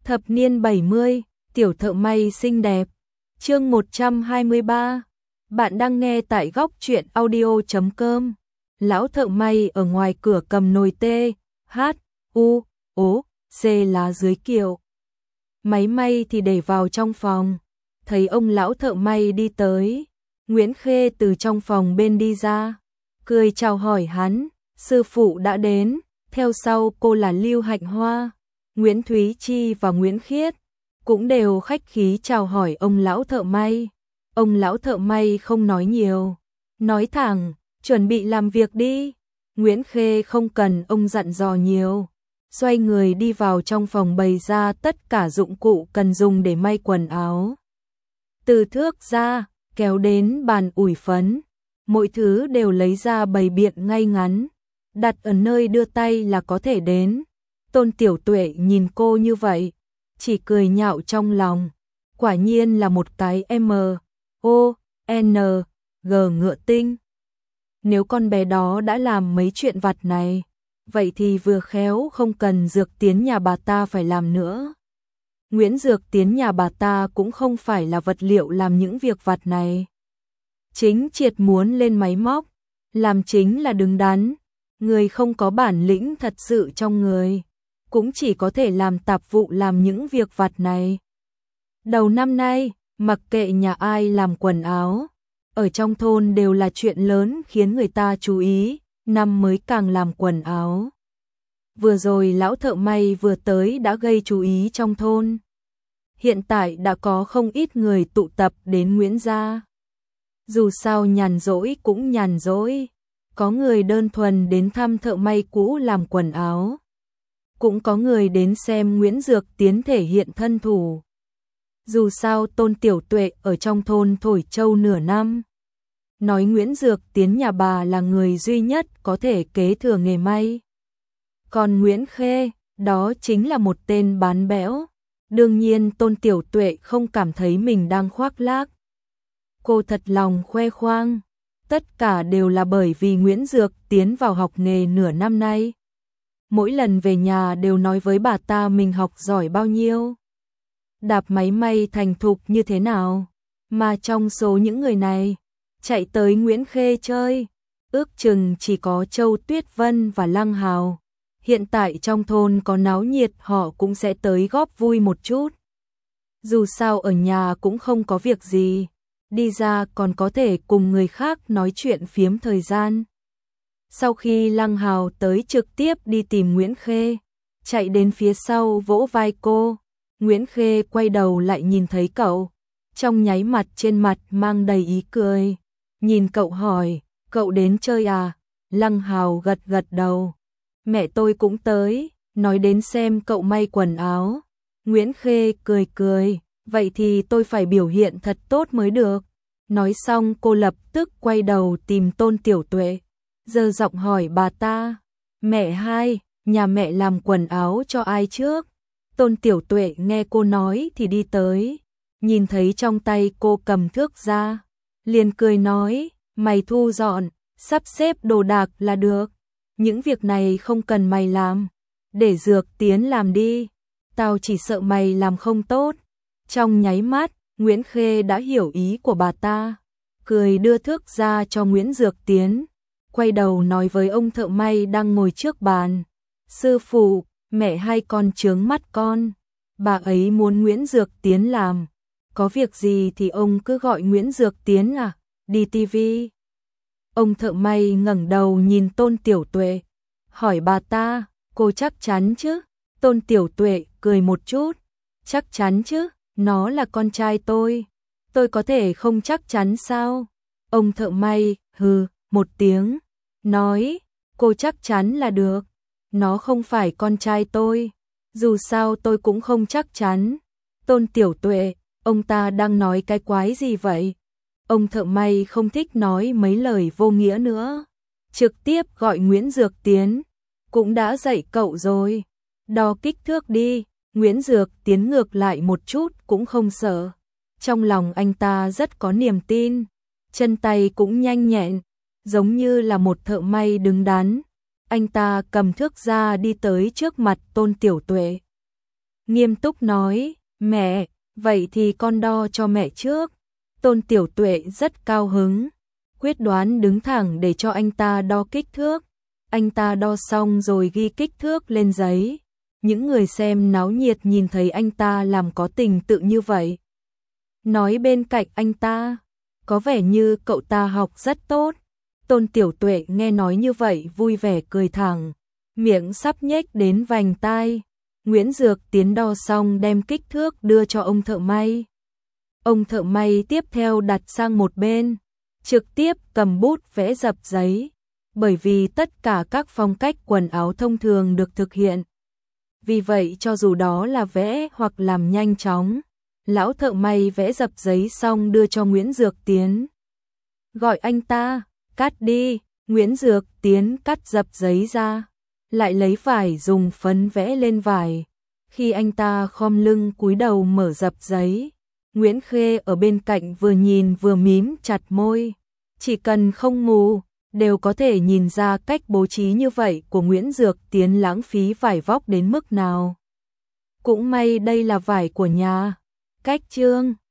Thập niên 70, tiểu thợ may xinh đẹp. Chương 123. Bạn đang nghe tại góc truyện audio.com. Lão thợ may ở ngoài cửa cầm nồi tê, hát, u, ố, xê lá dưới kiệu. Máy may thì để vào trong phòng. Thấy ông lão thợ may đi tới, Nguyễn Khê từ trong phòng bên đi ra, cười chào hỏi hắn, sư phụ đã đến, theo sau cô là Lưu Hạnh Hoa, Nguyễn Thúy Chi và Nguyễn Khiết, cũng đều khách khí chào hỏi ông lão thợ may. Ông lão thợ may không nói nhiều, nói thẳng, chuẩn bị làm việc đi. Nguyễn Khê không cần ông dặn dò nhiều, xoay người đi vào trong phòng bày ra tất cả dụng cụ cần dùng để may quần áo. Từ thước ra, kéo đến bàn ủi phấn, mỗi thứ đều lấy ra bày biện ngay ngắn, đặt ở nơi đưa tay là có thể đến. Tôn Tiểu Tuệ nhìn cô như vậy, chỉ cười nhạo trong lòng, quả nhiên là một cái M.O.N.G ngựa tinh. Nếu con bé đó đã làm mấy chuyện vặt này, vậy thì vừa khéo không cần Dược Tiến nhà bà ta phải làm nữa. Nguyễn Dược Tiến nhà bà ta cũng không phải là vật liệu làm những việc vặt này. Chính triệt muốn lên máy móc, làm chính là đứng đắn, người không có bản lĩnh thật sự trong người, cũng chỉ có thể làm tạp vụ làm những việc vặt này. Đầu năm nay, mặc kệ nhà ai làm quần áo, ở trong thôn đều là chuyện lớn khiến người ta chú ý, năm mới càng làm quần áo. Vừa rồi lão thợ may vừa tới đã gây chú ý trong thôn. Hiện tại đã có không ít người tụ tập đến Nguyễn gia. Dù sao nhàn rỗi cũng nhàn rỗi, có người đơn thuần đến thăm thợ may cũ làm quần áo, cũng có người đến xem Nguyễn Dược Tiến thể hiện thân thủ. Dù sao Tôn Tiểu Tuệ ở trong thôn thổi trâu nửa năm, nói Nguyễn Dược Tiến nhà bà là người duy nhất có thể kế thừa nghề may. Còn Nguyễn Khê, đó chính là một tên bán bẽo. Đương nhiên Tôn Tiểu Tuệ không cảm thấy mình đang khoác lác. Cô thật lòng khoe khoang, tất cả đều là bởi vì Nguyễn Dược Tiến vào học nghề nửa năm nay. Mỗi lần về nhà đều nói với bà ta mình học giỏi bao nhiêu, đạp máy may thành thục như thế nào, mà trong số những người này, chạy tới Nguyễn Khê chơi, ước chừng chỉ có Châu Tuyết Vân và Lăng Hào. Hiện tại trong thôn có náo nhiệt họ cũng sẽ tới góp vui một chút. Dù sao ở nhà cũng không có việc gì, đi ra còn có thể cùng người khác nói chuyện phiếm thời gian. Sau khi Lăng Hào tới trực tiếp đi tìm Nguyễn Khê, chạy đến phía sau vỗ vai cô, Nguyễn Khê quay đầu lại nhìn thấy cậu, trong nháy mắt trên mặt mang đầy ý cười, nhìn cậu hỏi, cậu đến chơi à? Lăng Hào gật gật đầu. Mẹ tôi cũng tới, nói đến xem cậu may quần áo. Nguyễn Khê cười cười, vậy thì tôi phải biểu hiện thật tốt mới được. Nói xong cô lập tức quay đầu tìm Tôn Tiểu Tuệ, giơ giọng hỏi bà ta, mẹ hai, nhà mẹ làm quần áo cho ai trước? Tôn Tiểu Tuệ nghe cô nói thì đi tới, nhìn thấy trong tay cô cầm thước ra, liền cười nói, mày thu dọn, sắp xếp đồ đạc là được. Những việc này không cần mày làm, để Dược Tiến làm đi, tao chỉ sợ mày làm không tốt. Trong nháy mắt, Nguyễn Khê đã hiểu ý của bà ta, cười đưa thước ra cho Nguyễn Dược Tiến, quay đầu nói với ông thợ may đang ngồi trước bàn, sư phụ, mẹ hai con chướng mắt con, bà ấy muốn Nguyễn Dược Tiến làm, có việc gì thì ông cứ gọi Nguyễn Dược Tiến à, đi tivi. Ông thợ may ngẩng đầu nhìn Tôn Tiểu Tuệ, hỏi bà ta, cô chắc chắn chứ? Tôn Tiểu Tuệ cười một chút, chắc chắn chứ, nó là con trai tôi có thể không chắc chắn sao? Ông thợ may, hừ, một tiếng, nói, cô chắc chắn là được, nó không phải con trai tôi, dù sao tôi cũng không chắc chắn. Tôn Tiểu Tuệ, ông ta đang nói cái quái gì vậy? Ông thợ may không thích nói mấy lời vô nghĩa nữa, trực tiếp gọi Nguyễn Dược Tiến, cũng đã dạy cậu rồi, đo kích thước đi. Nguyễn Dược Tiến ngược lại một chút cũng không sợ, trong lòng anh ta rất có niềm tin, chân tay cũng nhanh nhẹn, giống như là một thợ may đứng đắn. Anh ta cầm thước ra đi tới trước mặt Tôn Tiểu Tuệ, nghiêm túc nói, mẹ, vậy thì con đo cho mẹ trước. Tôn Tiểu Tuệ rất cao hứng, quyết đoán đứng thẳng để cho anh ta đo kích thước. Anh ta đo xong rồi ghi kích thước lên giấy. Những người xem náo nhiệt nhìn thấy anh ta làm có tình tự như vậy. Nói bên cạnh anh ta, có vẻ như cậu ta học rất tốt. Tôn Tiểu Tuệ nghe nói như vậy vui vẻ cười thẳng, miệng sắp nhếch đến vành tai. Nguyễn Dược Tiến đo xong đem kích thước đưa cho ông thợ may. Ông thợ may tiếp theo đặt sang một bên, trực tiếp cầm bút vẽ dập giấy, bởi vì tất cả các phong cách quần áo thông thường được thực hiện. Vì vậy cho dù đó là vẽ hoặc làm nhanh chóng, lão thợ may vẽ dập giấy xong đưa cho Nguyễn Dược Tiến. Gọi anh ta, cắt đi. Nguyễn Dược Tiến cắt dập giấy ra, lại lấy vải dùng phấn vẽ lên vải. Khi anh ta khom lưng cúi đầu mở dập giấy, Nguyễn Khê ở bên cạnh vừa nhìn vừa mím chặt môi. Chỉ cần không mù, đều có thể nhìn ra cách bố trí như vậy của Nguyễn Dược Tiến lãng phí vải vóc đến mức nào. Cũng may đây là vải của nhà cách Trương.